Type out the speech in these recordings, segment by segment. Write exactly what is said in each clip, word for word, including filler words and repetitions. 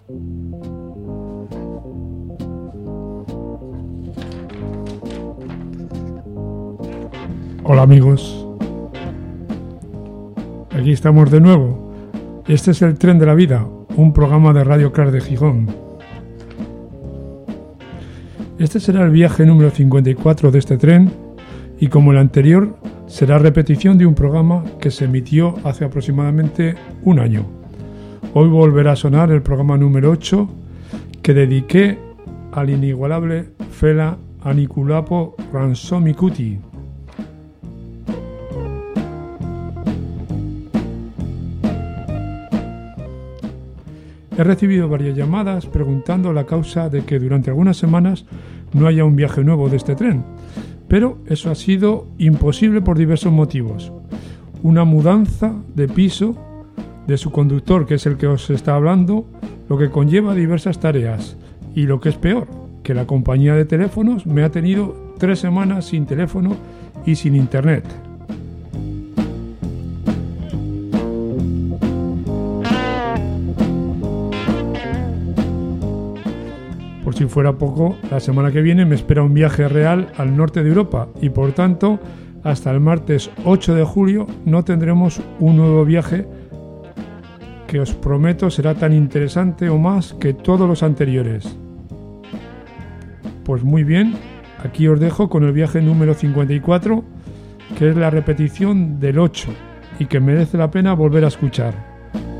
Hola amigos, aquí estamos de nuevo. Este es el Tren de la Vida, un programa de Radio Crash de Gijón. Este será el viaje número cincuenta y cuatro de este tren y como el anterior será repetición de un programa que se emitió hace aproximadamente un año. Hoy volverá a sonar el programa número ocho que dediqué al inigualable Fela Anikulapo Ransome-Kuti. He recibido varias llamadas preguntando la causa de que durante algunas semanas no haya un viaje nuevo de este tren, pero eso ha sido imposible por diversos motivos. Una mudanza de piso de su conductor, que es el que os está hablando, lo que conlleva diversas tareas, y lo que es peor, que la compañía de teléfonos me ha tenido tres semanas sin teléfono y sin internet. Por si fuera poco, la semana que viene me espera un viaje real al norte de Europa y por tanto, hasta el martes ocho de julio no tendremos un nuevo viaje que os prometo será tan interesante o más que todos los anteriores. Pues muy bien, aquí os dejo con el viaje número cincuenta y cuatro, que es la repetición del ocho y que merece la pena volver a escuchar.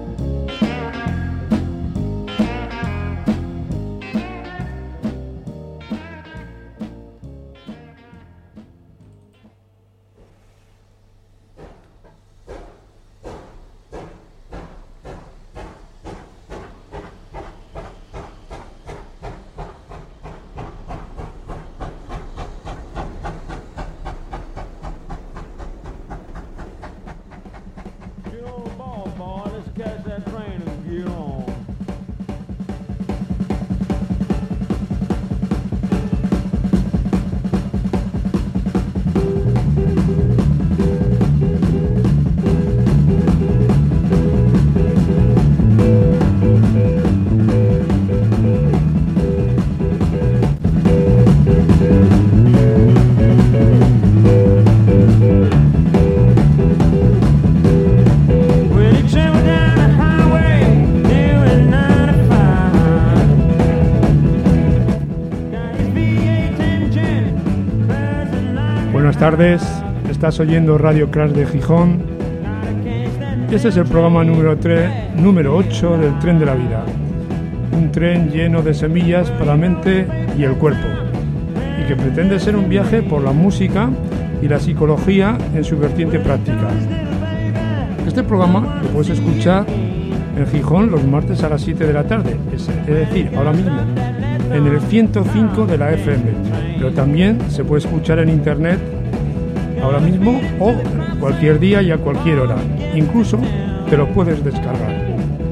Buenas tardes, estás oyendo Radio Crash de Gijón. Este es el programa número, tres, número ocho del Tren de la Vida. Un tren lleno de semillas para la mente y el cuerpo, y que pretende ser un viaje por la música y la psicología en su vertiente práctica. Este programa lo puedes escuchar en Gijón los martes a las siete de la tarde, es, es decir, ahora mismo, en el ciento cinco de la F M, pero también se puede escuchar en internet ahora mismo o cualquier día y a cualquier hora. Incluso te lo puedes descargar.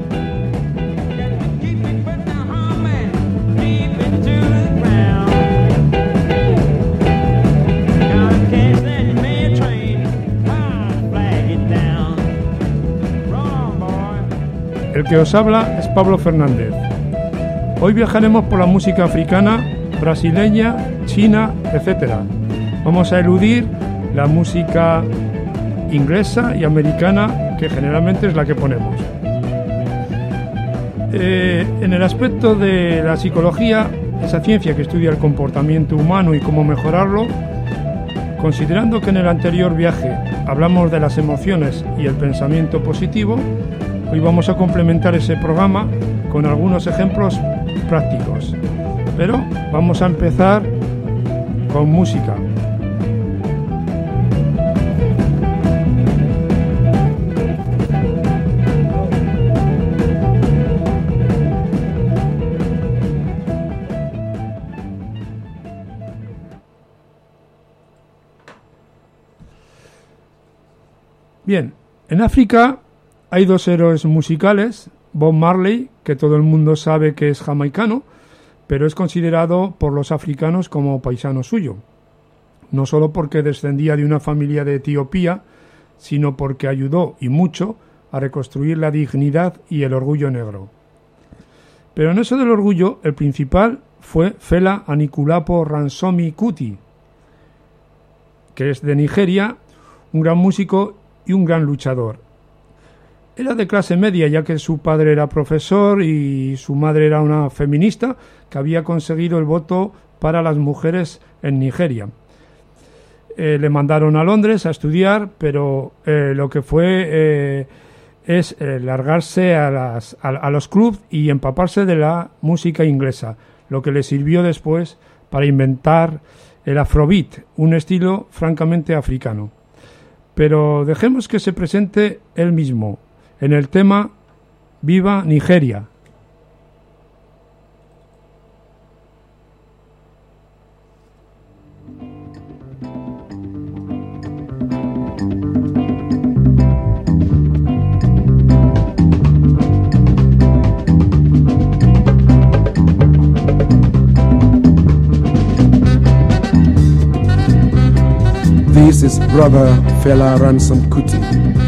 El que os habla es Pablo Fernández. Hoy viajaremos por la música africana, brasileña, china, etcétera. Vamos a eludir la música inglesa y americana, que generalmente es la que ponemos. Eh, en el aspecto de la psicología, esa ciencia que estudia el comportamiento humano y cómo mejorarlo, considerando que en el anterior viaje hablamos de las emociones y el pensamiento positivo, hoy vamos a complementar ese programa con algunos ejemplos prácticos. Pero vamos a empezar con música. Bien, en África hay dos héroes musicales, Bob Marley, que todo el mundo sabe que es jamaicano, pero es considerado por los africanos como paisano suyo, no solo porque descendía de una familia de Etiopía, sino porque ayudó, y mucho, a reconstruir la dignidad y el orgullo negro. Pero en eso del orgullo, el principal fue Fela Anikulapo Ransome Kuti, que es de Nigeria, un gran músico y un gran luchador. Era de clase media, ya que su padre era profesor y su madre era una feminista que había conseguido el voto para las mujeres en Nigeria. Eh, le mandaron a Londres a estudiar, pero eh, lo que fue eh, es eh, largarse a, las, a, a los clubs y empaparse de la música inglesa, lo que le sirvió después para inventar el afrobeat, un estilo francamente africano. Pero dejemos que se presente él mismo en el tema Viva Nigeria. This is Brother Fela Ransome Kuti.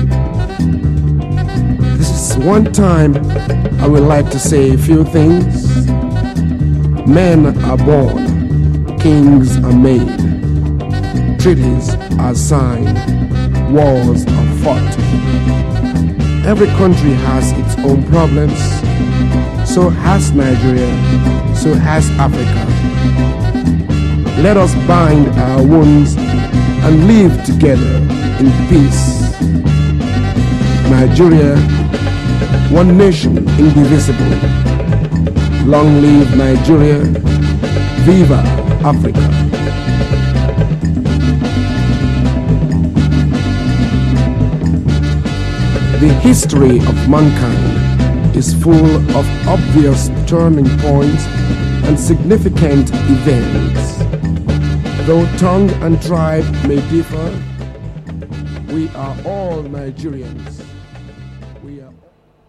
This is one time I would like to say a few things. Men are born, kings are made, treaties are signed, wars are fought. Every country has its own problems. So has Nigeria, so has Africa. Let us bind our wounds and live together in peace. Nigeria, one nation indivisible. Long live Nigeria, viva Africa. The history of mankind is full of obvious turning points and significant events. Though tongue and tribe may differ, we are all Nigerians. We are...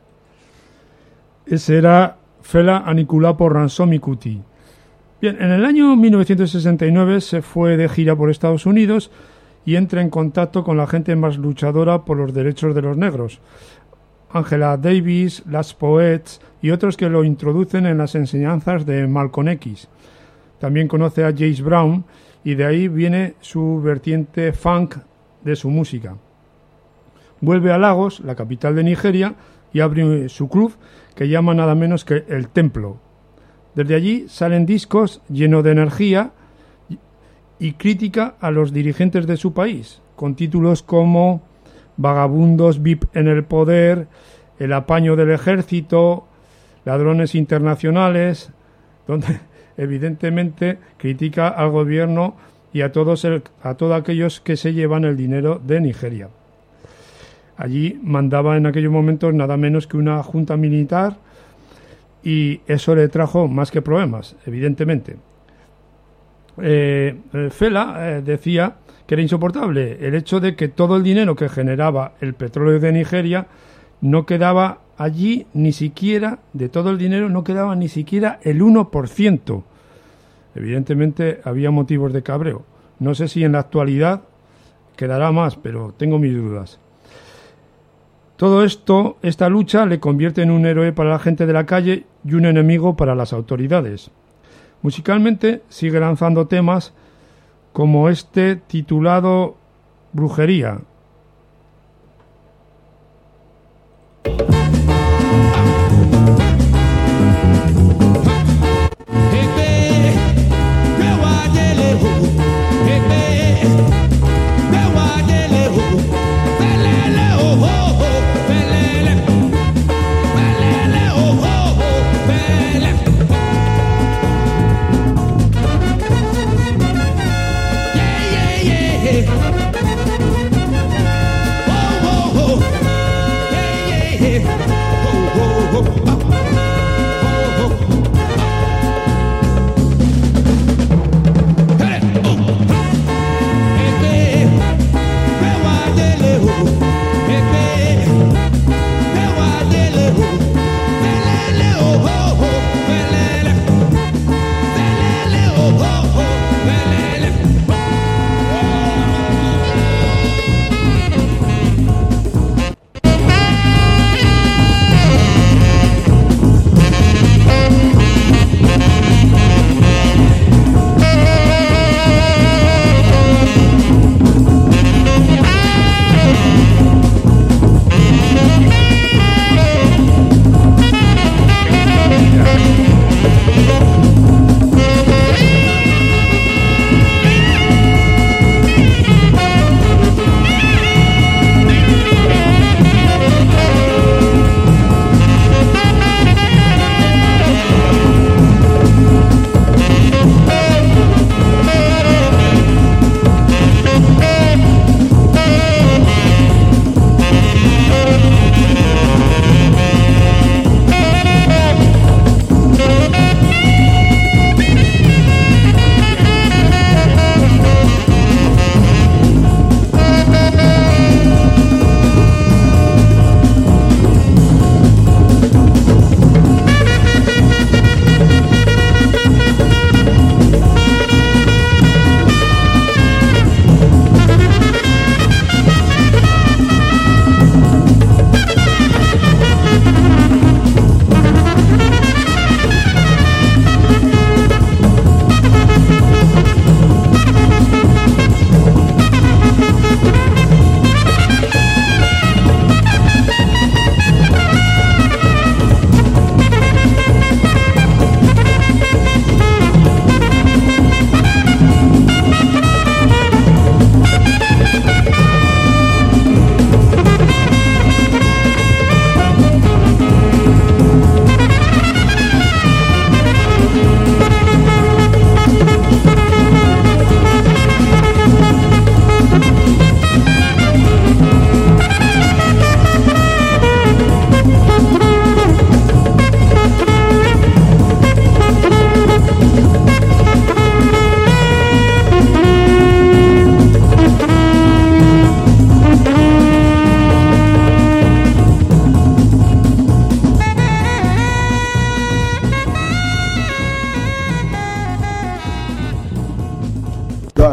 Ese era Fela Anikulapo Ransome Kuti. Bien, en el año mil novecientos sesenta y nueve se fue de gira por Estados Unidos y entra en contacto con la gente más luchadora por los derechos de los negros. Angela Davis, Las Poets y otros que lo introducen en las enseñanzas de Malcolm X. También conoce a James Brown y de ahí viene su vertiente funk de su música. Vuelve a Lagos, la capital de Nigeria, y abre su club que llama nada menos que El Templo. Desde allí salen discos llenos de energía y crítica a los dirigentes de su país, con títulos como Vagabundos V I P en el poder, El apaño del ejército, Ladrones internacionales, donde evidentemente critica al gobierno y a todos el, a todos aquellos que se llevan el dinero de Nigeria. Allí mandaba en aquellos momentos nada menos que una junta militar y eso le trajo más que problemas, evidentemente. Eh, Fela eh, decía que era insoportable el hecho de que todo el dinero que generaba el petróleo de Nigeria no quedaba allí ni siquiera, de todo el dinero no quedaba ni siquiera el uno por ciento. Evidentemente había motivos de cabreo. No sé si en la actualidad quedará más, pero tengo mis dudas. Todo esto, esta lucha, le convierte en un héroe para la gente de la calle y un enemigo para las autoridades. Musicalmente sigue lanzando temas como este titulado Brujería.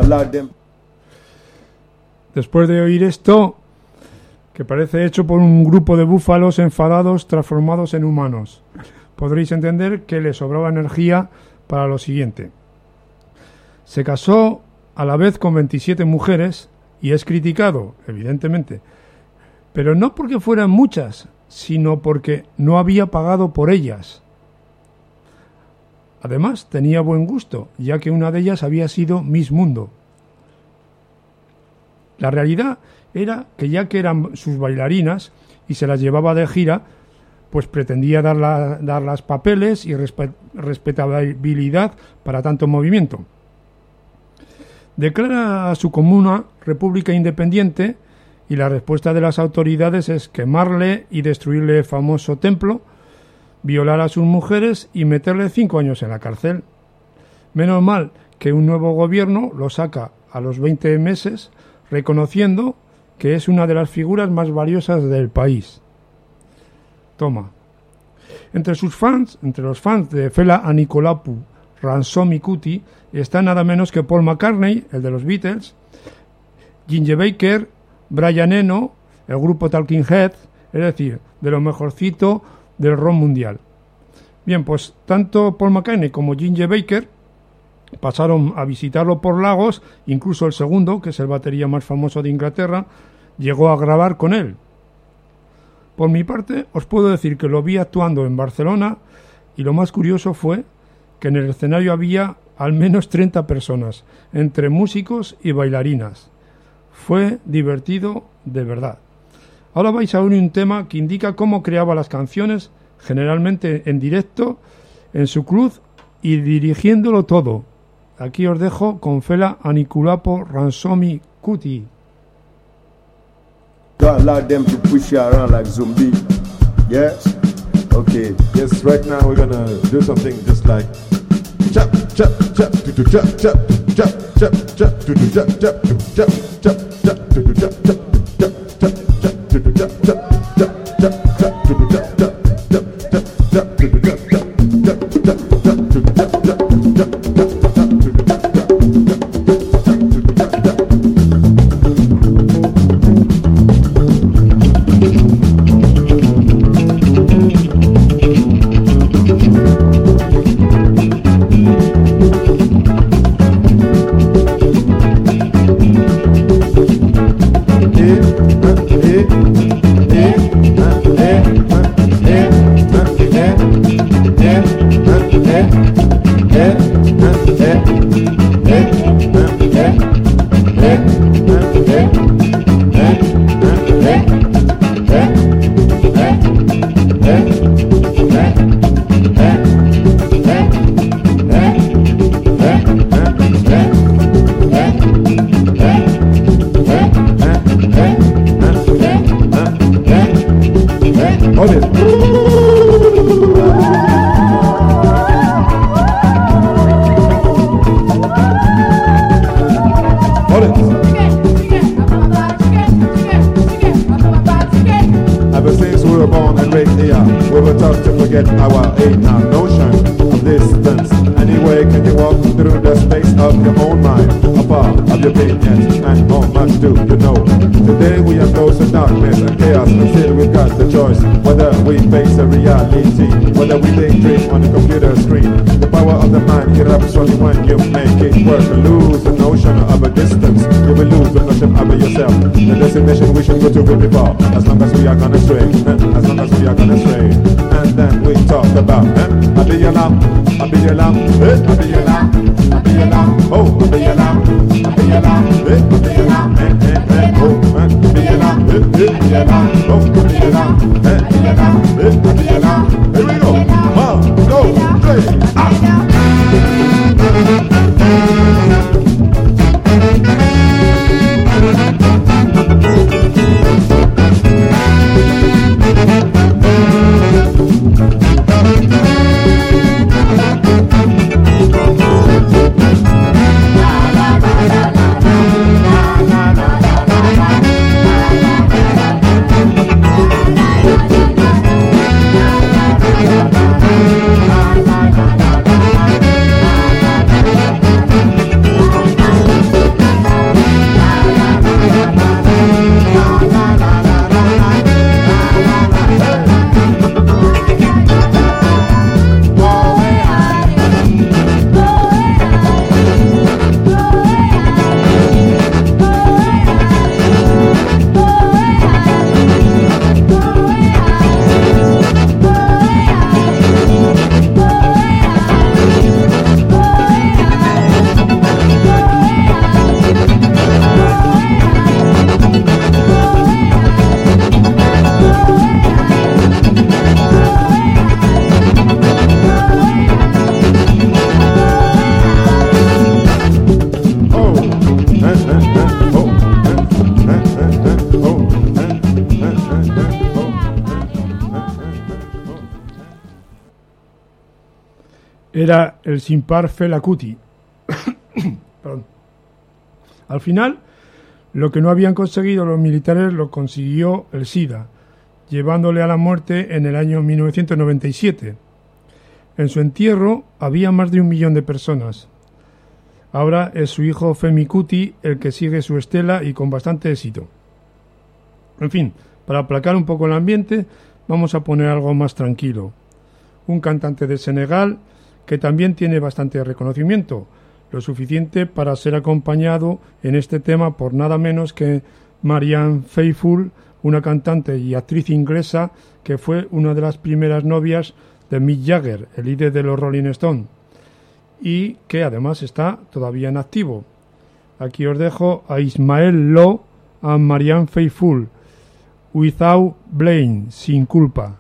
Después de oír esto, que parece hecho por un grupo de búfalos enfadados transformados en humanos, podréis entender que le sobraba energía para lo siguiente. Se casó a la vez con veintisiete mujeres y es criticado, evidentemente, pero no porque fueran muchas, sino porque no había pagado por ellas. Además, tenía buen gusto, ya que una de ellas había sido Miss Mundo. La realidad era que ya que eran sus bailarinas y se las llevaba de gira, pues pretendía dar la, darlas papeles y respe, respetabilidad para tanto movimiento. Declara a su comuna república independiente y la respuesta de las autoridades es quemarle y destruirle el famoso templo, violar a sus mujeres y meterle cinco años en la cárcel. Menos mal que un nuevo gobierno lo saca a los veinte meses, reconociendo que es una de las figuras más valiosas del país. Toma. Entre sus fans, entre los fans de Fela Anikulapo Ransome Kuti, está nada menos que Paul McCartney, el de los Beatles, Ginger Baker, Brian Eno, el grupo Talking Heads, es decir, de lo mejorcito del rock mundial. Bien, pues tanto Paul McCartney como Ginger Baker pasaron a visitarlo por Lagos, incluso el segundo, que es el batería más famoso de Inglaterra, llegó a grabar con él. Por mi parte, os puedo decir que lo vi actuando en Barcelona y lo más curioso fue que en el escenario había al menos treinta personas, entre músicos y bailarinas. Fue divertido de verdad. Ahora vais a oír un tema que indica cómo creaba las canciones, generalmente en directo, en su club y dirigiéndolo todo. Aquí os dejo con Fela Anikulapo Ransome Kuti. God allowed them to push you around like zombie. Yeah? Okay, yes, right now we're gonna do something just like chop, chop, chop, to do chop, chop, chop, chop, chop, to do chop, chop, chop, chop, chop, to do chop, chop, chop, chop, chop, to do chop, chop, chop, chop, chop, to do chop, chop, chop, chop, to do chop, chop, chop, chop, to do chop, chop, whether we daydream on the computer screen. The power of the mind erupts only when you make it work. Lose the notion of a distance, you will lose the notion of yourself. The destination we should go to will be far, as long as we are gonna stray, as long as we are gonna stray. And then we talk about eh? Abi yalam, abi yalam, eh? Abi yalam, abi yalam, oh, abi yalam, abi yalam, eh? Abi yalam, eh, eh, eh, oh, eh? Abi yalam, eh, eh, abi yalam, oh, abi yalam, eh, abi yalam, eh, abi yalam. Here we go. One, two, three, ah. era el sin par Fela Kuti. Perdón. Al final, lo que no habían conseguido los militares lo consiguió el SIDA, llevándole a la muerte en el año mil novecientos noventa y siete. En su entierro había más de un millón de personas. Ahora es su hijo Femi Kuti el que sigue su estela y con bastante éxito. En fin, para aplacar un poco el ambiente, vamos a poner algo más tranquilo. Un cantante de Senegal que también tiene bastante reconocimiento, lo suficiente para ser acompañado en este tema por nada menos que Marianne Faithfull, una cantante y actriz inglesa que fue una de las primeras novias de Mick Jagger, el líder de los Rolling Stones, y que además está todavía en activo. Aquí os dejo a Ismael Lo a Marianne Faithfull, Without Blame, sin culpa.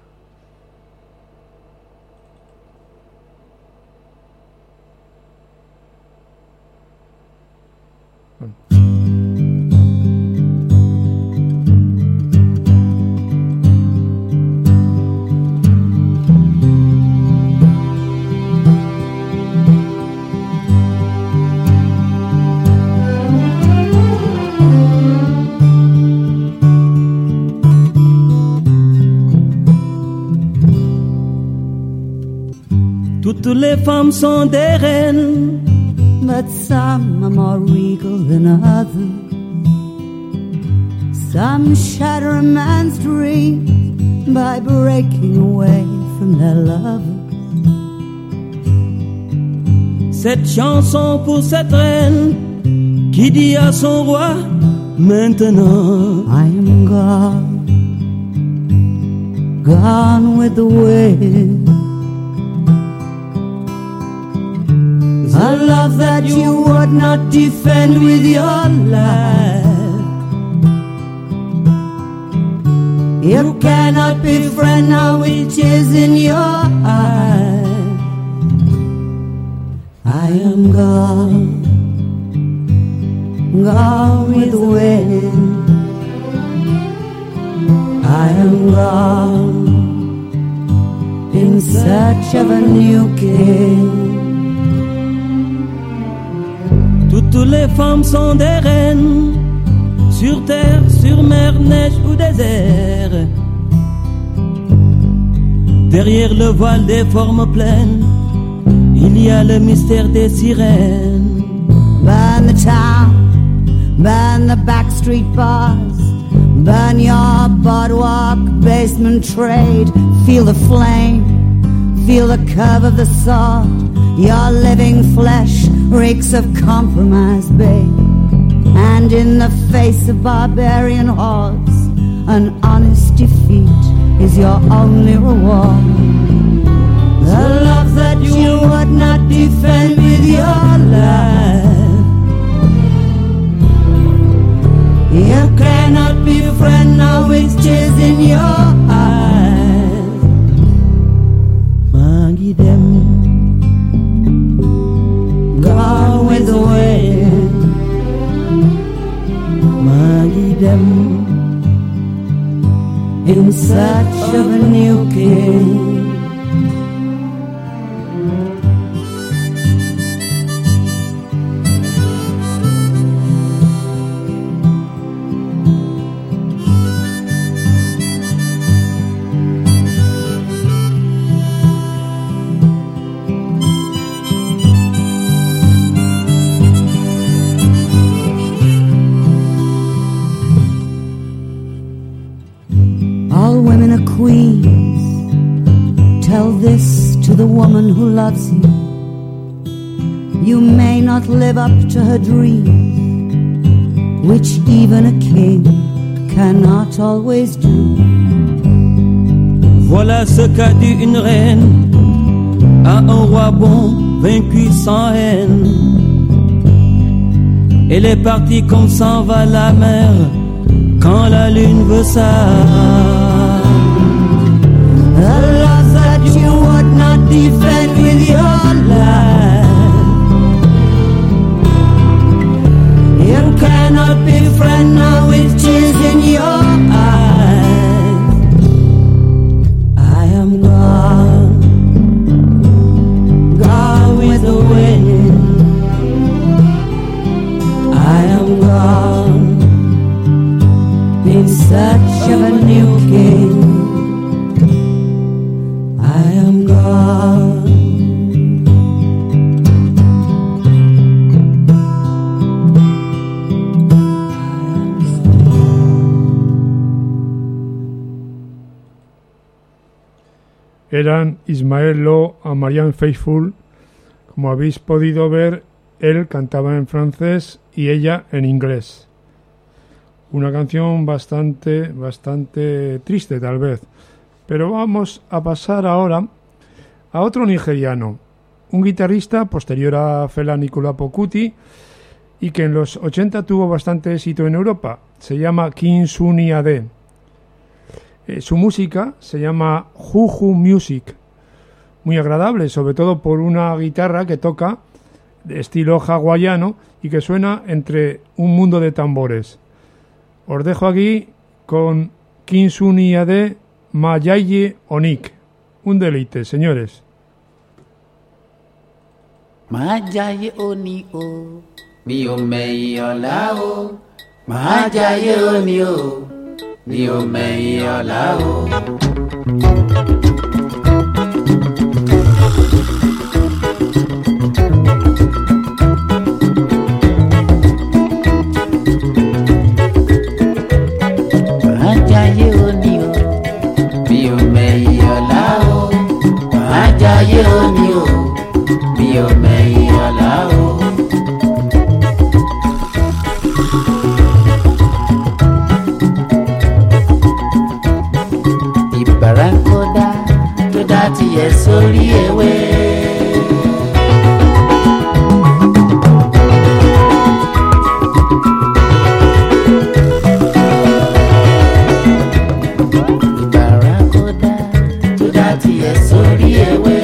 Toutes les femmes sont des reines, but some are more regal than others. Some shatter a man's dreams by breaking away from their lovers. Cette chanson pour cette reine qui dit à son roi maintenant, I am gone, gone with the wind. A love that you would not defend with your life. You cannot befriend now which is in your eyes. I am gone, gone with the wind. I am gone in search of a new king. Toutes les femmes sont des reines, sur terre, sur mer, neige ou désert. Derrière le voile des formes pleines, il y a le mystère des sirènes. Burn the town, burn the backstreet bars, burn your boardwalk, basement trade. Feel the flame, feel the curve of the sword. Your living flesh reeks of compromise, babe. And in the face of barbarian hordes, an honest defeat is your only reward. The love that you would not defend with your life. You cannot befriend now which is in your eyes. Maggie them. Gone with the wind, Maggie them in search of a new king. Queens, tell this to the woman who loves you. You may not live up to her dreams, which even a king cannot always do. Voilà ce qu'a dit une reine à un roi bon, vaincu sans haine. Elle est partie comme s'en va la mer quand la lune veut ça. A love that you would not defend with your life. You cannot befriend now which is in your eyes. I am gone, gone. eran Ismael Lo y Marianne Faithfull. Como habéis podido ver, él cantaba en francés y ella en inglés. Una canción bastante, bastante triste tal vez. Pero vamos a pasar ahora a otro nigeriano, un guitarrista posterior a Fela Anikulapo Kuti y que en los ochenta tuvo bastante éxito en Europa. Se llama King Sunny Ade. Eh, su música se llama Juju Music, muy agradable, sobre todo por una guitarra que toca de estilo hawaiano y que suena entre un mundo de tambores. Os dejo aquí con King Sunny Ade Mayaye Onik. Un deleite, señores. Majaye oni o, mi o mei ola o. Majaye oni o, mi o mei ola o. Majaye oni o, mi o mei ola o. Majaye oni o. Yo me alao Ibarankoda to dati esori ewe Ibarankoda to dati esori ewe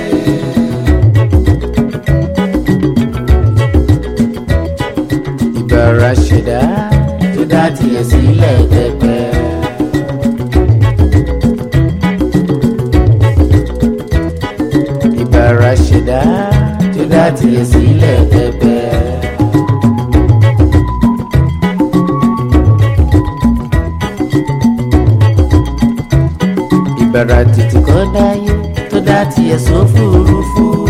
Rashida, to that yes, he let it be. Iba Rashida, to that yes, he let it be. Iba Ratiti Kodayo, to that yes, so full.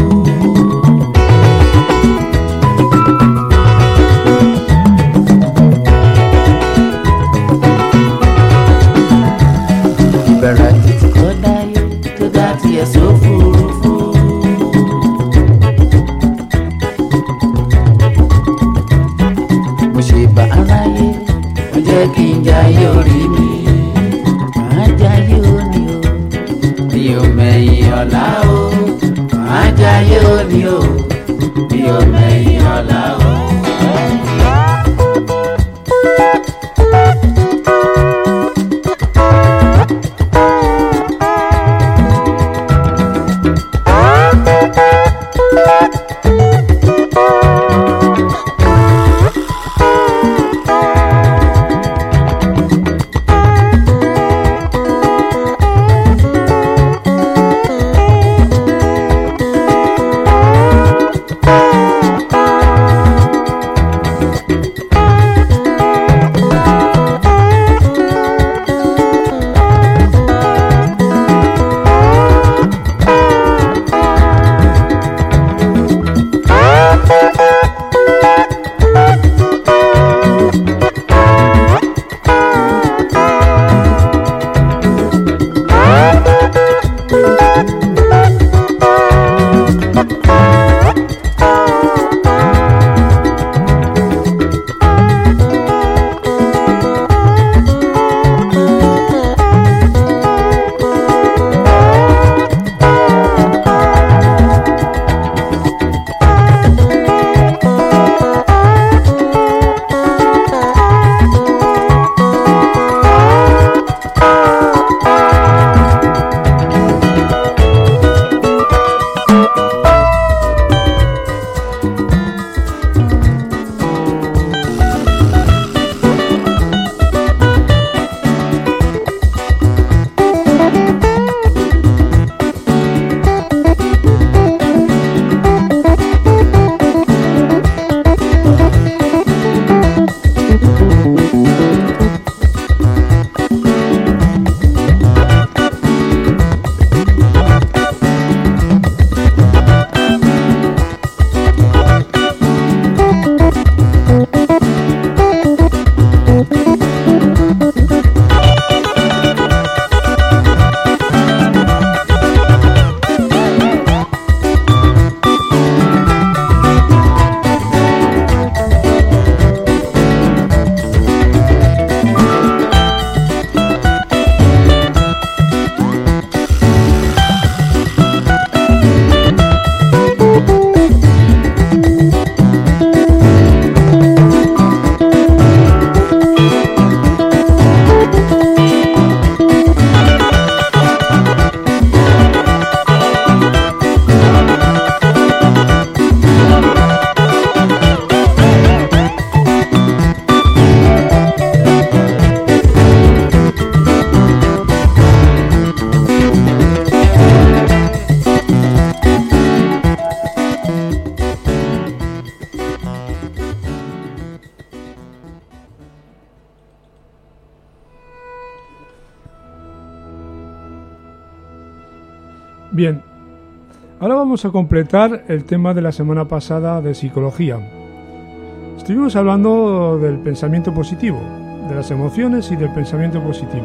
Bien, ahora vamos a completar el tema de la semana pasada de psicología. Estuvimos hablando del pensamiento positivo, de las emociones y del pensamiento positivo.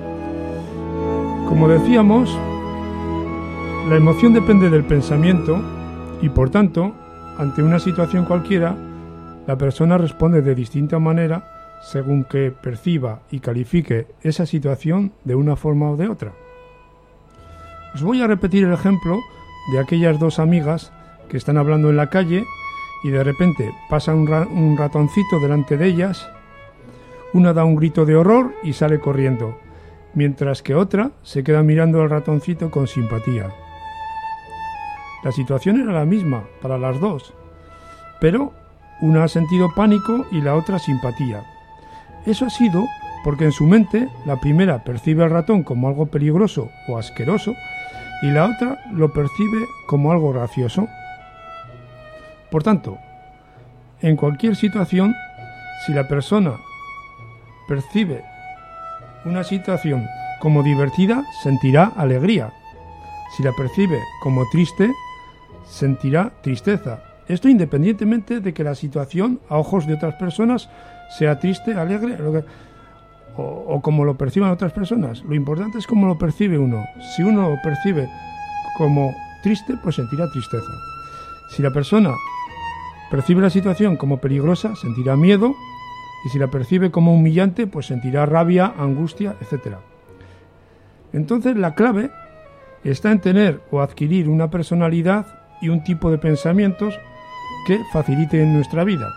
Como decíamos, la emoción depende del pensamiento y, por tanto, ante una situación cualquiera, la persona responde de distinta manera según que perciba y califique esa situación de una forma o de otra. Os voy a repetir el ejemplo de aquellas dos amigas que están hablando en la calle y de repente pasa un, ra- un ratoncito delante de ellas. Una da un grito de horror y sale corriendo, mientras que otra se queda mirando al ratoncito con simpatía. La situación era la misma para las dos, pero una ha sentido pánico y la otra simpatía. Eso ha sido porque en su mente la primera percibe al ratón como algo peligroso o asqueroso y la otra lo percibe como algo gracioso. Por tanto, en cualquier situación, si la persona percibe una situación como divertida, sentirá alegría. Si la percibe como triste, sentirá tristeza. Esto independientemente de que la situación a ojos de otras personas sea triste, alegre lo que, o, o como lo perciban otras personas. Lo importante es cómo lo percibe uno. Si uno lo percibe como triste, pues sentirá tristeza. Si la persona percibe la situación como peligrosa, sentirá miedo. Y si la percibe como humillante, pues sentirá rabia, angustia, etcétera. Entonces la clave está en tener o adquirir una personalidad y un tipo de pensamientos que faciliten nuestra vida.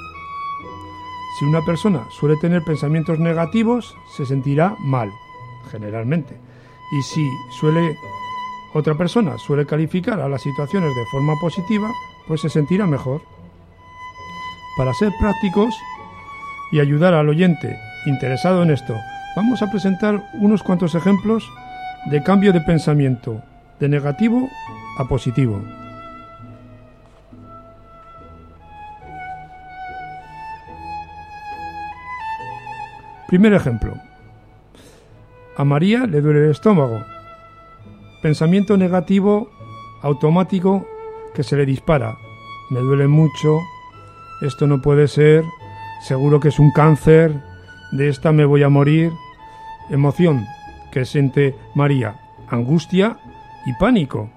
Si una persona suele tener pensamientos negativos, se sentirá mal, generalmente. Y si suele otra persona suele calificar a las situaciones de forma positiva, pues se sentirá mejor. Para ser prácticos y ayudar al oyente interesado en esto, vamos a presentar unos cuantos ejemplos de cambio de pensamiento, de negativo a positivo. Primer ejemplo. A María le duele el estómago. Pensamiento negativo automático que se le dispara. Me duele mucho, esto no puede ser, seguro que es un cáncer, de esta me voy a morir. Emoción que siente María, angustia y pánico.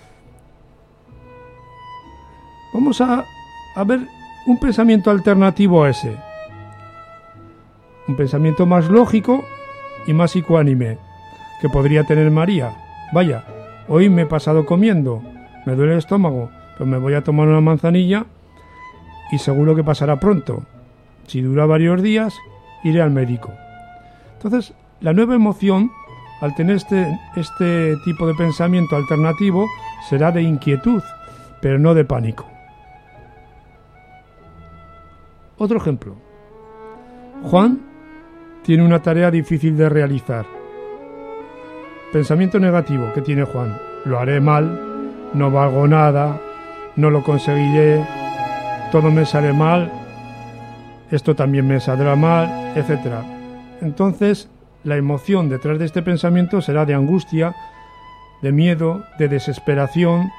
Vamos a, a ver un pensamiento alternativo a ese. Un pensamiento más lógico y más ecuánime que podría tener María. Vaya, hoy me he pasado comiendo, me duele el estómago, pues me voy a tomar una manzanilla y seguro que pasará pronto. Si dura varios días, iré al médico. Entonces, la nueva emoción, al tener este, este tipo de pensamiento alternativo, será de inquietud, pero no de pánico. Otro ejemplo. Juan tiene una tarea difícil de realizar. Pensamiento negativo que tiene Juan. Lo haré mal, no valgo nada, no lo conseguiré, todo me sale mal, esto también me saldrá mal, etcétera. Entonces, la emoción detrás de este pensamiento será de angustia, de miedo, de desesperación.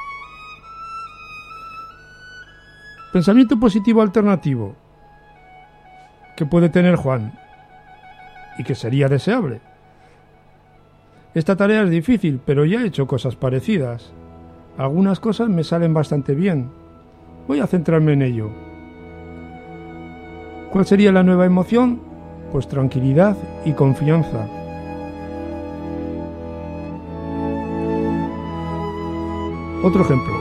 Pensamiento positivo alternativo que puede tener Juan y que sería deseable. Esta tarea es difícil, pero ya he hecho cosas parecidas. Algunas cosas me salen bastante bien. Voy a centrarme en ello. ¿Cuál sería la nueva emoción? Pues tranquilidad y confianza. Otro ejemplo.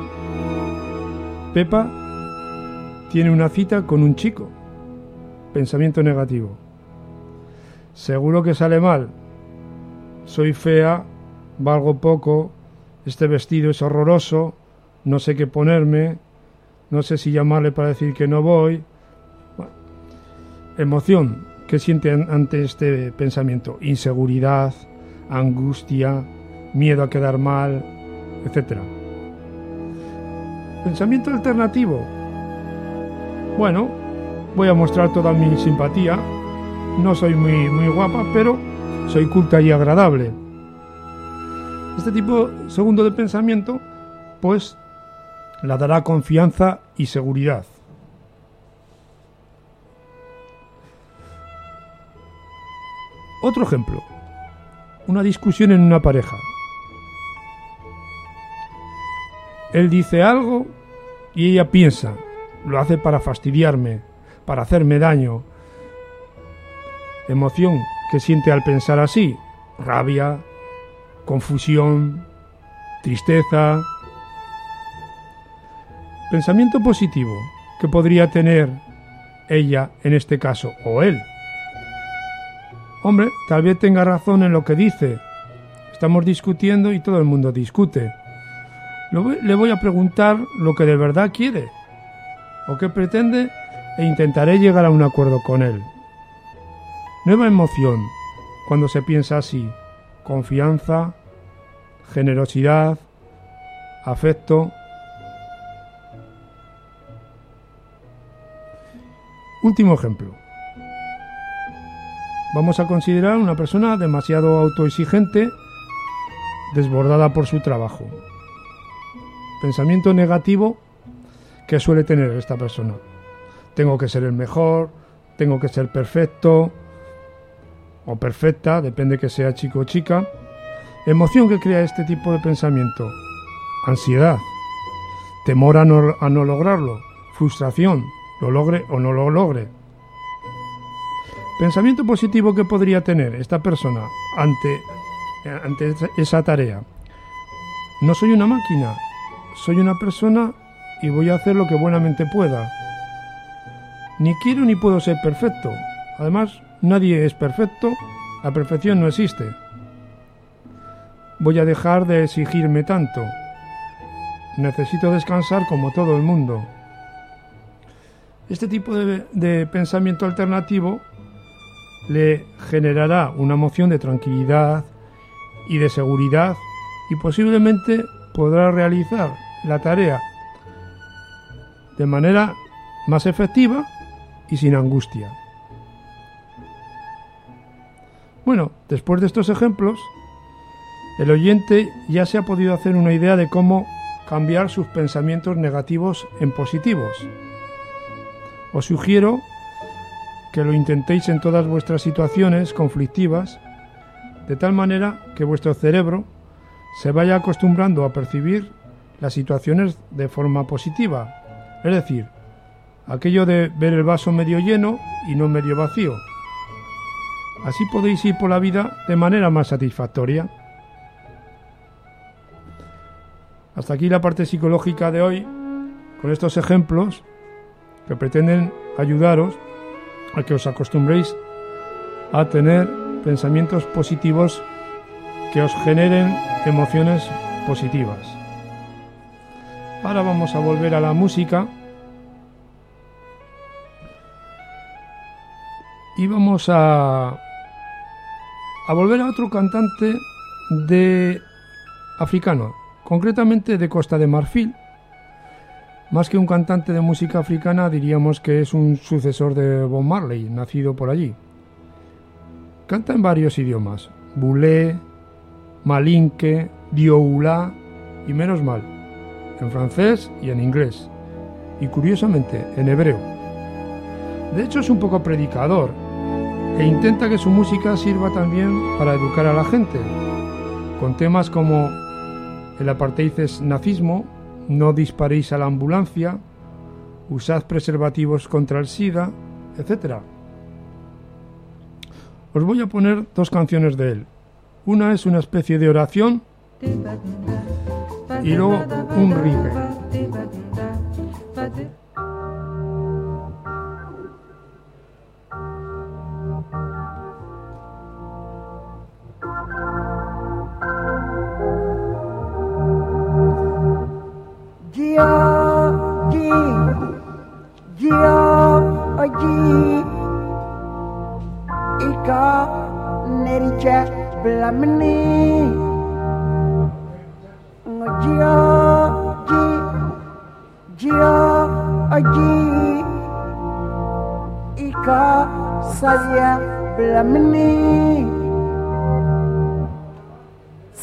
Pepa tiene una cita con un chico. Pensamiento negativo. Seguro que sale mal. Soy fea, valgo poco, este vestido es horroroso, no sé qué ponerme, no sé si llamarle para decir que no voy. Bueno, emoción que siente ante este pensamiento: inseguridad, angustia, miedo a quedar mal, etcétera. Pensamiento alternativo. Bueno, voy a mostrar toda mi simpatía. No soy muy, muy guapa, pero soy culta y agradable. Este tipo segundo de pensamiento, pues, la dará confianza y seguridad. Otro ejemplo, una discusión en una pareja. Él dice algo y ella piensa, lo hace para fastidiarme, para hacerme daño. Emoción que siente al pensar así, rabia, confusión, tristeza. Pensamiento positivo que podría tener ella en este caso, o él. Hombre, tal vez tenga razón en lo que dice. Estamos discutiendo y todo el mundo discute. Le voy a preguntar lo que de verdad quiere o qué pretende e intentaré llegar a un acuerdo con él. Nueva emoción cuando se piensa así: confianza, generosidad, afecto. Último ejemplo. Vamos a considerar una persona demasiado autoexigente, desbordada por su trabajo. Pensamiento negativo que suele tener esta persona. Tengo que ser el mejor, tengo que ser perfecto o perfecta, depende que sea chico o chica. Emoción que crea este tipo de pensamiento: ansiedad, temor a no, a no lograrlo, frustración, lo logre o no lo logre. Pensamiento positivo que podría tener esta persona ante, ante esa tarea: no soy una máquina, soy una persona y voy a hacer lo que buenamente pueda. Ni quiero ni puedo ser perfecto. Además, nadie es perfecto, la perfección no existe. Voy a dejar de exigirme tanto. Necesito descansar como todo el mundo. Este tipo de, de pensamiento alternativo le generará una emoción de tranquilidad y de seguridad y posiblemente podrá realizar la tarea de manera más efectiva y sin angustia. Bueno, después de estos ejemplos, el oyente ya se ha podido hacer una idea de cómo cambiar sus pensamientos negativos en positivos. Os sugiero que lo intentéis en todas vuestras situaciones conflictivas, de tal manera que vuestro cerebro se vaya acostumbrando a percibir las situaciones de forma positiva, es decir, aquello de ver el vaso medio lleno y no medio vacío. Así podéis ir por la vida de manera más satisfactoria. Hasta aquí la parte psicológica de hoy, con estos ejemplos que pretenden ayudaros a que os acostumbréis a tener pensamientos positivos que os generen emociones positivas. Ahora vamos a volver a la música y vamos a, a volver a otro cantante de africano, concretamente de Costa de Marfil. Más que un cantante de música africana, diríamos que es un sucesor de Bob Marley, nacido por allí. Canta en varios idiomas: bulé, malinke, dioula y menos mal, en francés y en inglés, y curiosamente en hebreo. De hecho es un poco predicador e intenta que su música sirva también para educar a la gente, con temas como el apartheid es nazismo, no disparéis a la ambulancia, usad preservativos contra el SIDA, etcétera. Os voy a poner dos canciones de él. Una es una especie de oración y luego un reggae.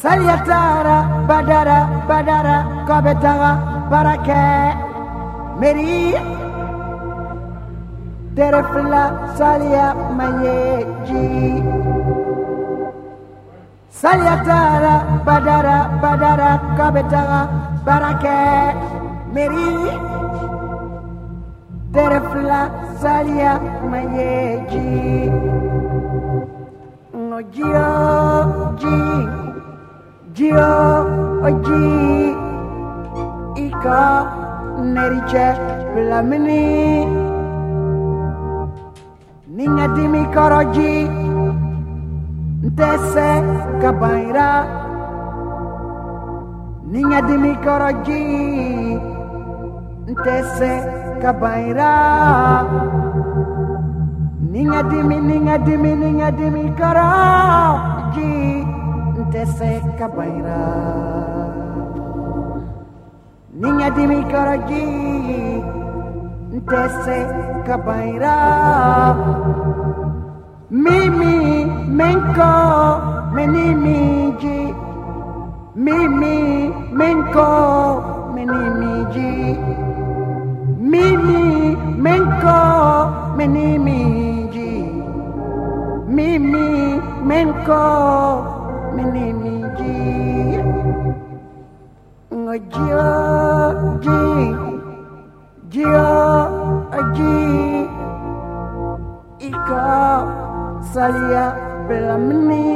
Saliatara, badara, badara, kobetara, barake, meri, terefla, salia, mayeji. Saliatara, badara, badara, kobetara, barake, meri, terefla, salia, mayeji. Ojio, ji. Gio, oji, ika, neriche, pelamini. Niña dimi koroji, ntese kabaira. Niña dimi koroji, ntese kabaira. Niña dimi, niña dimi, niña dimi koroji. Ntese kabaira, niña dimi karaji, ntese kabaira, mimi menko menimiji, mimi menko menimiji, mimi menko menimiji, mimi menko menimiji. Ngojio ji, jio ji, ika salia belamni.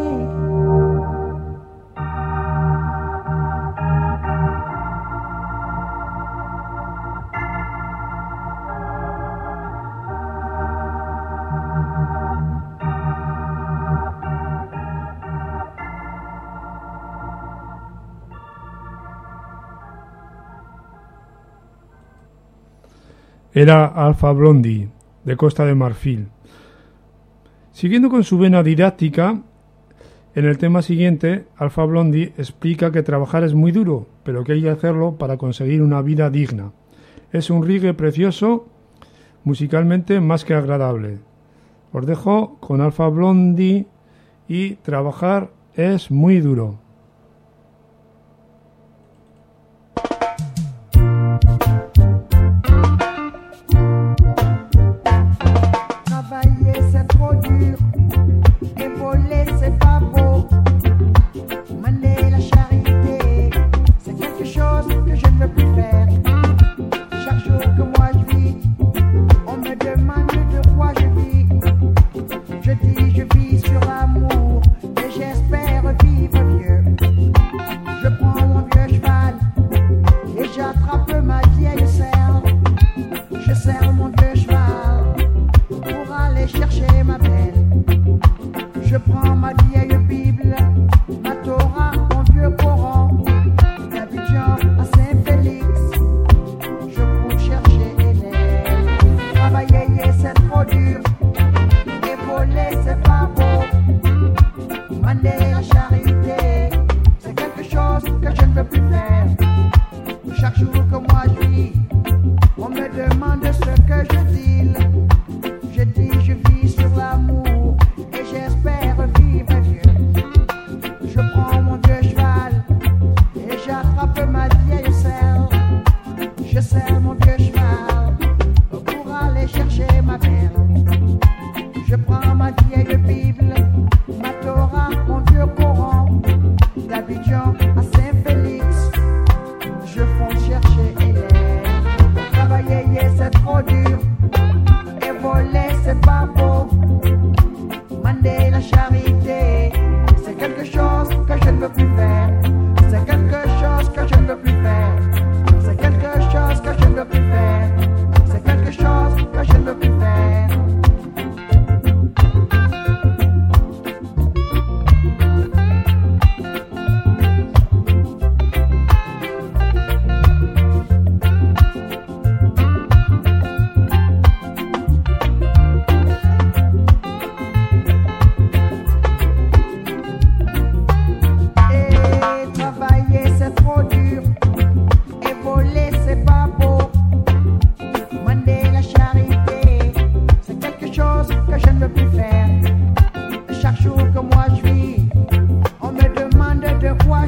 Era Alpha Blondy, de Costa de Marfil. Siguiendo con su vena didáctica, en el tema siguiente, Alpha Blondy explica que trabajar es muy duro, pero que hay que hacerlo para conseguir una vida digna. Es un reggae precioso, musicalmente más que agradable. Os dejo con Alpha Blondy y trabajar es muy duro.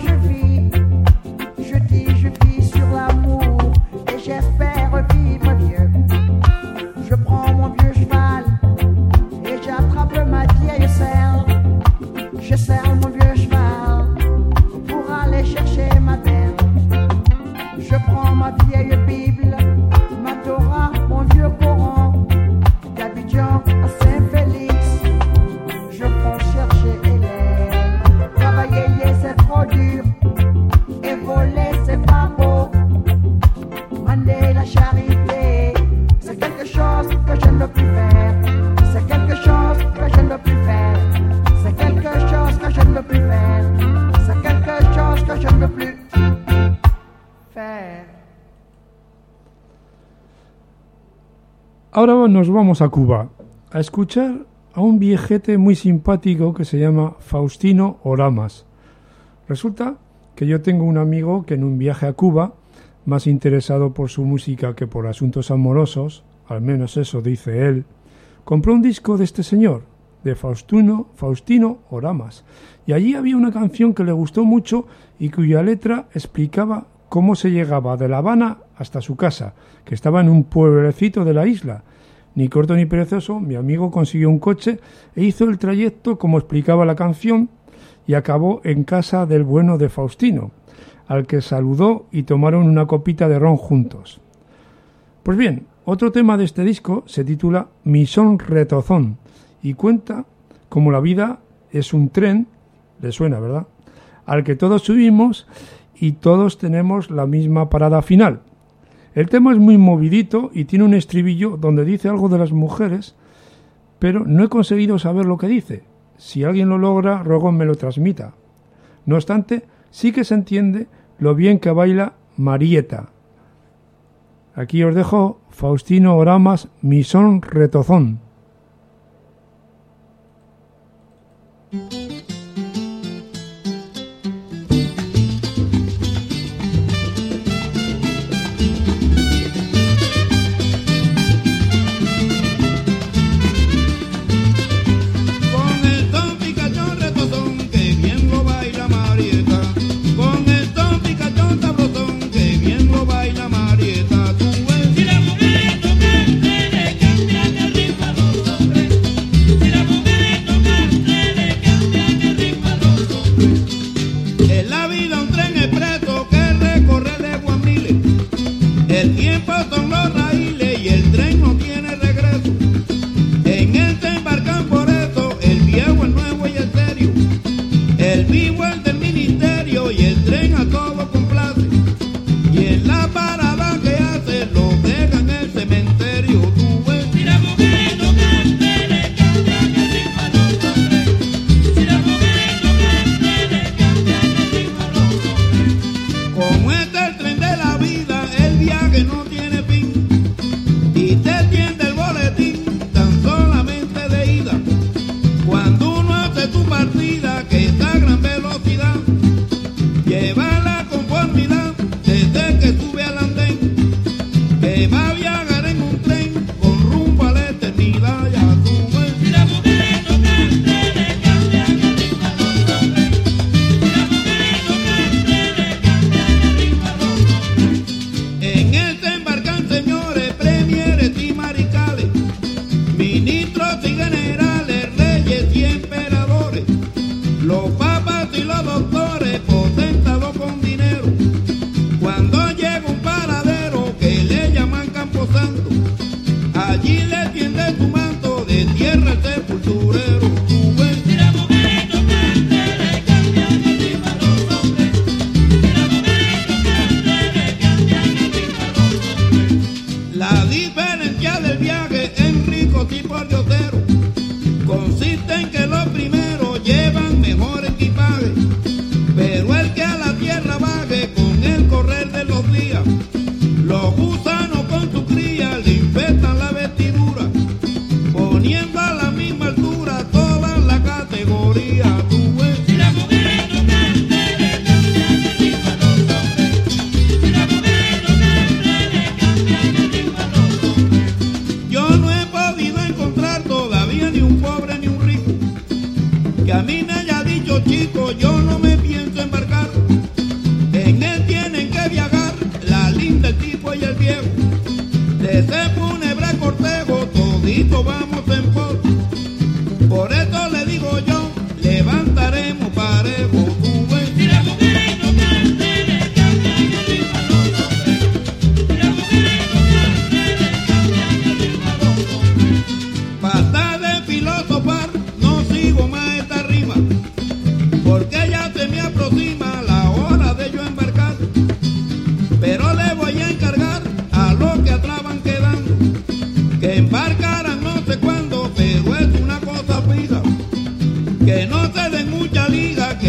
je vis, je dis, je vis sur l'amour et j'espère vivre vieux. Je prends mon vieux cheval et j'attrape ma vieille selle. Je serre mon vieux cheval pour aller chercher ma belle. Je prends ma vieille Bible, ma Torah, mon vieux Coran, d'Abidjan à Saint-Félix. Je prends chercher Hélène. Travailler c'est trop dur et voler c'est pas beau. Mander la charité, c'est quelque chose que je ne veux plus faire. C'est quelque chose que je ne veux plus faire. C'est quelque chose que je ne veux plus faire. C'est quelque chose que je ne veux plus faire. Ahora nos vamos a Cuba a escuchar a un viejete muy simpático que se llama Faustino Oramas. Resulta que yo tengo un amigo que en un viaje a Cuba, más interesado por su música que por asuntos amorosos, al menos eso dice él, compró un disco de este señor, de Faustino, Faustino Oramas, y allí había una canción que le gustó mucho y cuya letra explicaba cómo se llegaba de La Habana hasta su casa, que estaba en un pueblecito de la isla. Ni corto ni perezoso, mi amigo consiguió un coche e hizo el trayecto como explicaba la canción y acabó en casa del bueno de Faustino, al que saludó y tomaron una copita de ron juntos. Pues bien, otro tema de este disco se titula Mi son retozón y cuenta cómo la vida es un tren, le suena, ¿verdad?, al que todos subimos y todos tenemos la misma parada final. El tema es muy movidito y tiene un estribillo donde dice algo de las mujeres, pero no he conseguido saber lo que dice. Si alguien lo logra, ruego me lo transmita. No obstante, sí que se entiende lo bien que baila Marieta. Aquí os dejo Faustino Oramas, Mi son retozón. Los gusanos con su cría le infestan la vestidura, poniendo a la misma altura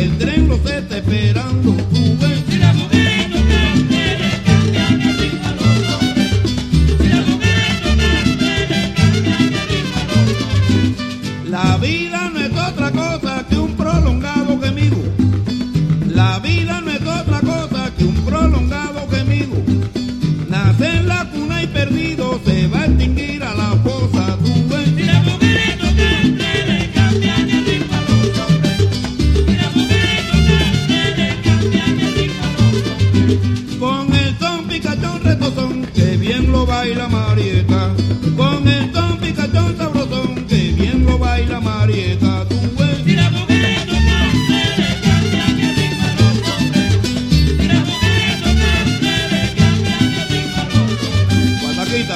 el tren los está esperando. Tú ves. Si las mujeres tocan, se le cambian el ritmo a los hombres. Si las mujeres tocan, se le cambian el ritmo a los hombres. La vida no es otra cosa que un prolongado gemido. La vida no es otra cosa que un prolongado gemido. Nace en la cuna y perdido se va a extinguir a la fosa. Tú ves. Si las mujeres tocan, se le cambian el ritmo a los hombres. Si las mujeres tocan, se le cambian el ritmo a los hombres. Con el son picachón retozón que bien lo baila Marieta. Con el son picachón sabrosón que bien lo baila Marieta. Tú ves. Si las mujeres tocan, se le cambian el ritmo a los hombres. Si las mujeres tocan, se le cambian el ritmo a los hombres. Guataquita.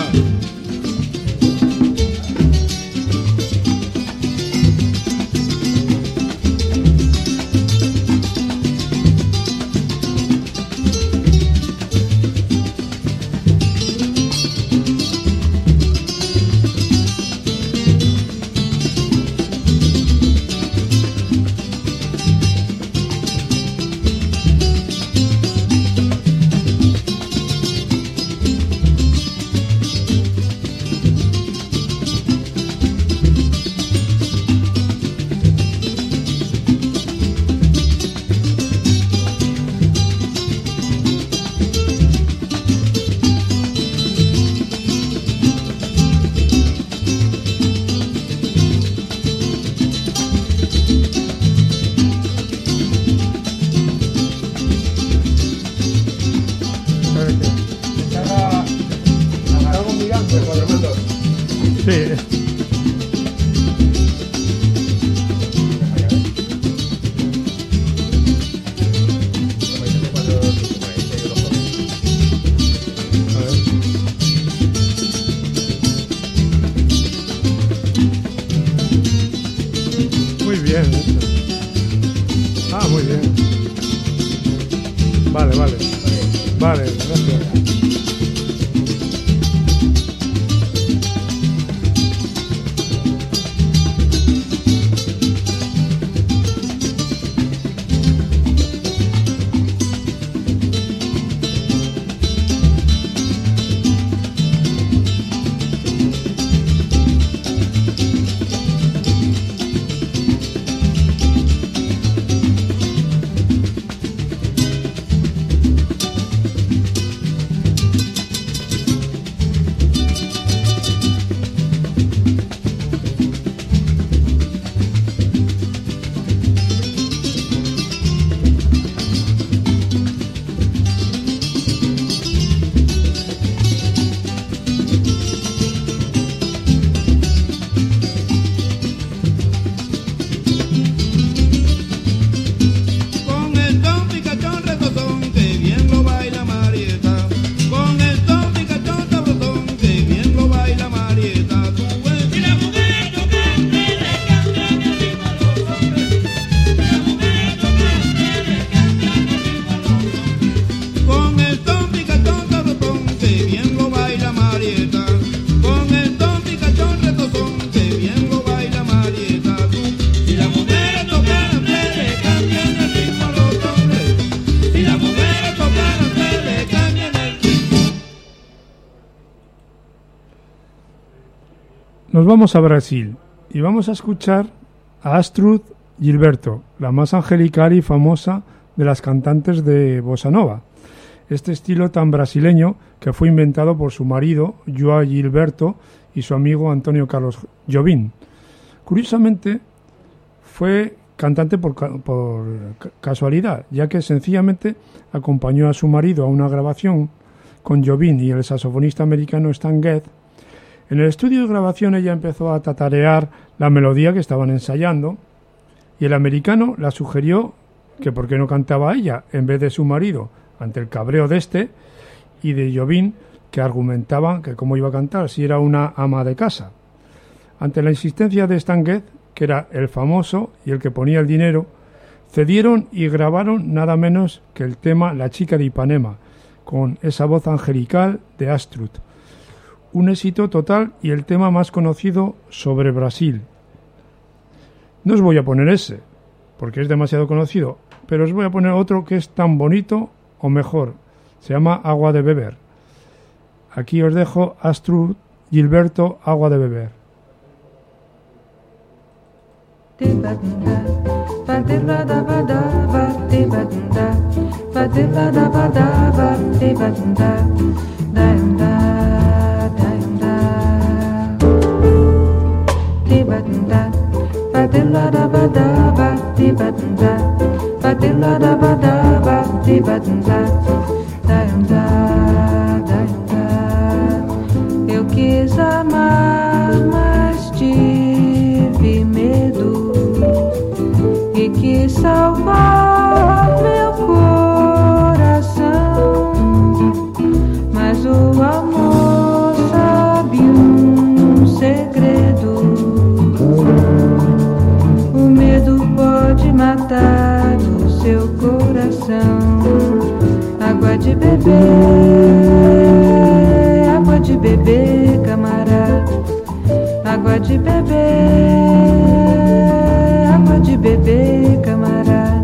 Sí. Muy bien. Ah, muy bien. Vale, vale. Vale, gracias. Nos vamos a Brasil y vamos a escuchar a Astrud Gilberto, la más angelical y famosa de las cantantes de bossa nova. Este estilo tan brasileño que fue inventado por su marido, João Gilberto, y su amigo Antonio Carlos Jobim. Curiosamente, fue cantante por, por casualidad, ya que sencillamente acompañó a su marido a una grabación con Jobim y el saxofonista americano Stan Getz. En el estudio de grabación ella empezó a tatarear la melodía que estaban ensayando y el americano la sugirió que por qué no cantaba ella en vez de su marido, ante el cabreo de este y de Jobim, que argumentaban que cómo iba a cantar si era una ama de casa. Ante la insistencia de Stan Getz, que era el famoso y el que ponía el dinero, cedieron y grabaron nada menos que el tema La chica de Ipanema, con esa voz angelical de Astrud. Un éxito total y el tema más conocido sobre Brasil. No os voy a poner ese, porque es demasiado conocido, pero os voy a poner otro que es tan bonito o mejor. Se llama Agua de Beber. Aquí os dejo Astrud Gilberto, Agua de Beber. Eu quis amar, mas tive medo e quis salvar meu coração, mas o amor sabe um segredo. O medo pode matar o seu coração. Água de beber, água de beber, camarada. Água de beber, água de beber, camarada.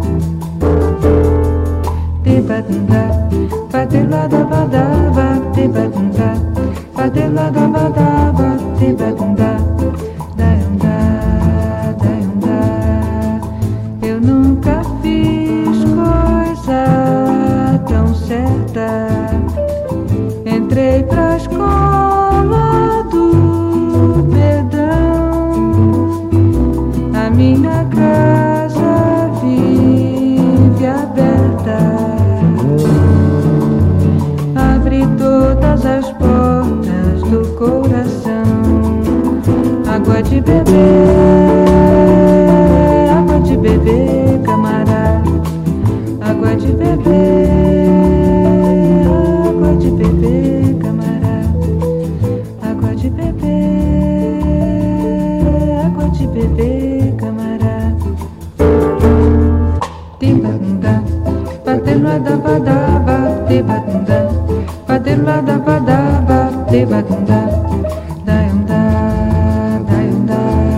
Te-ba-dum-da, ba-de-la-da-ba-da-ba, te-ba-dum-da, ba-de-la-da-ba-da-ba, te-ba-dum-da, da-yum-da, da-yum-da. Eu nunca fiz coisa tão certa. Entrei pra escola do perdão. A minha casa vive aberta. Abre todas as portas do coração. Água de beber, água de beber, camarada. Água de beber, água de beber, camarada. Água de beber, água de beber, camarada. Te-ba-dum-da, ba-de-la-da-ba-da-ba, te-ba-dum-da, ba-de-la-da-ba-da-ba, te-ba-dum-da, da-yum-da, da-yum-da.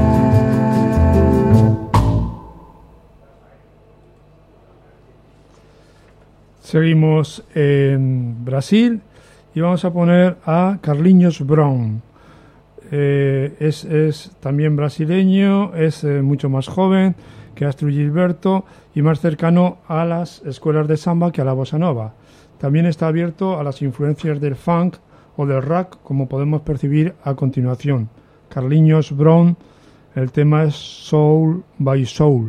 Seguimos en Brasil y vamos a poner a Carlinhos Brown. Eh, es, es también brasileño, es eh, mucho más joven que Astrud Gilberto y más cercano a las escuelas de samba que a la bossa nova. También está abierto a las influencias del funk o del rock, como podemos percibir a continuación. Carlinhos Brown, el tema es Soul by Soul.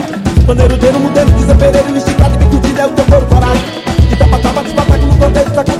Bandeiro, modelo, desapereiro, esticado, bem curtido, é o teu corpo parado. E tapa, tapa, despataco no contexto,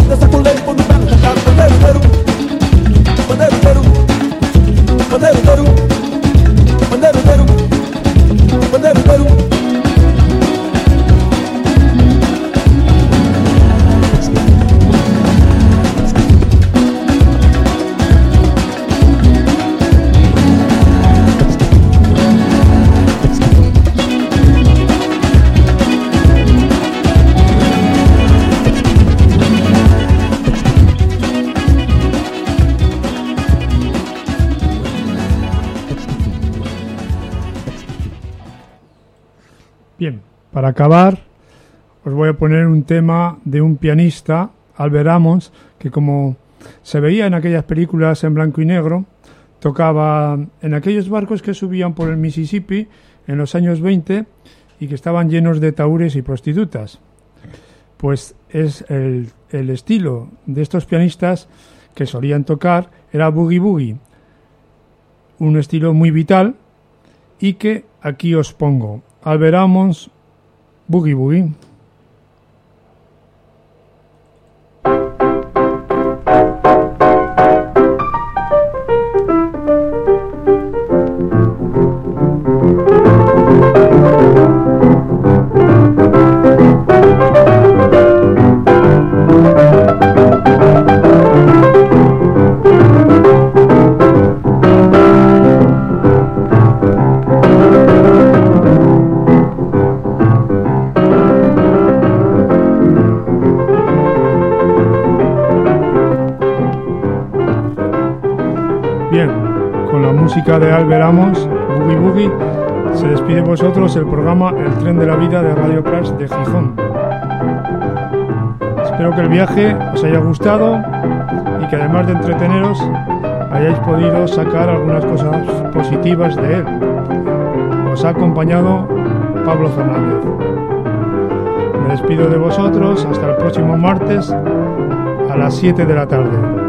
Para acabar, os voy a poner un tema de un pianista, Albert Ammons, que como se veía en aquellas películas en blanco y negro, tocaba en aquellos barcos que subían por el Mississippi en los años veinte y que estaban llenos de tahúres y prostitutas. Pues es el, el estilo de estos pianistas que solían tocar, era boogie boogie, un estilo muy vital, y que aquí os pongo. Albert Ammons, Boogie Boogie. Música de Albert Ammons, Boogie Boogie, se despide vosotros el programa El Tren de la Vida de Radio Crash de Gijón. Espero que el viaje os haya gustado y que además de entreteneros hayáis podido sacar algunas cosas positivas de él. Os ha acompañado Pablo Fernández. Me despido de vosotros hasta el próximo martes a las siete de la tarde.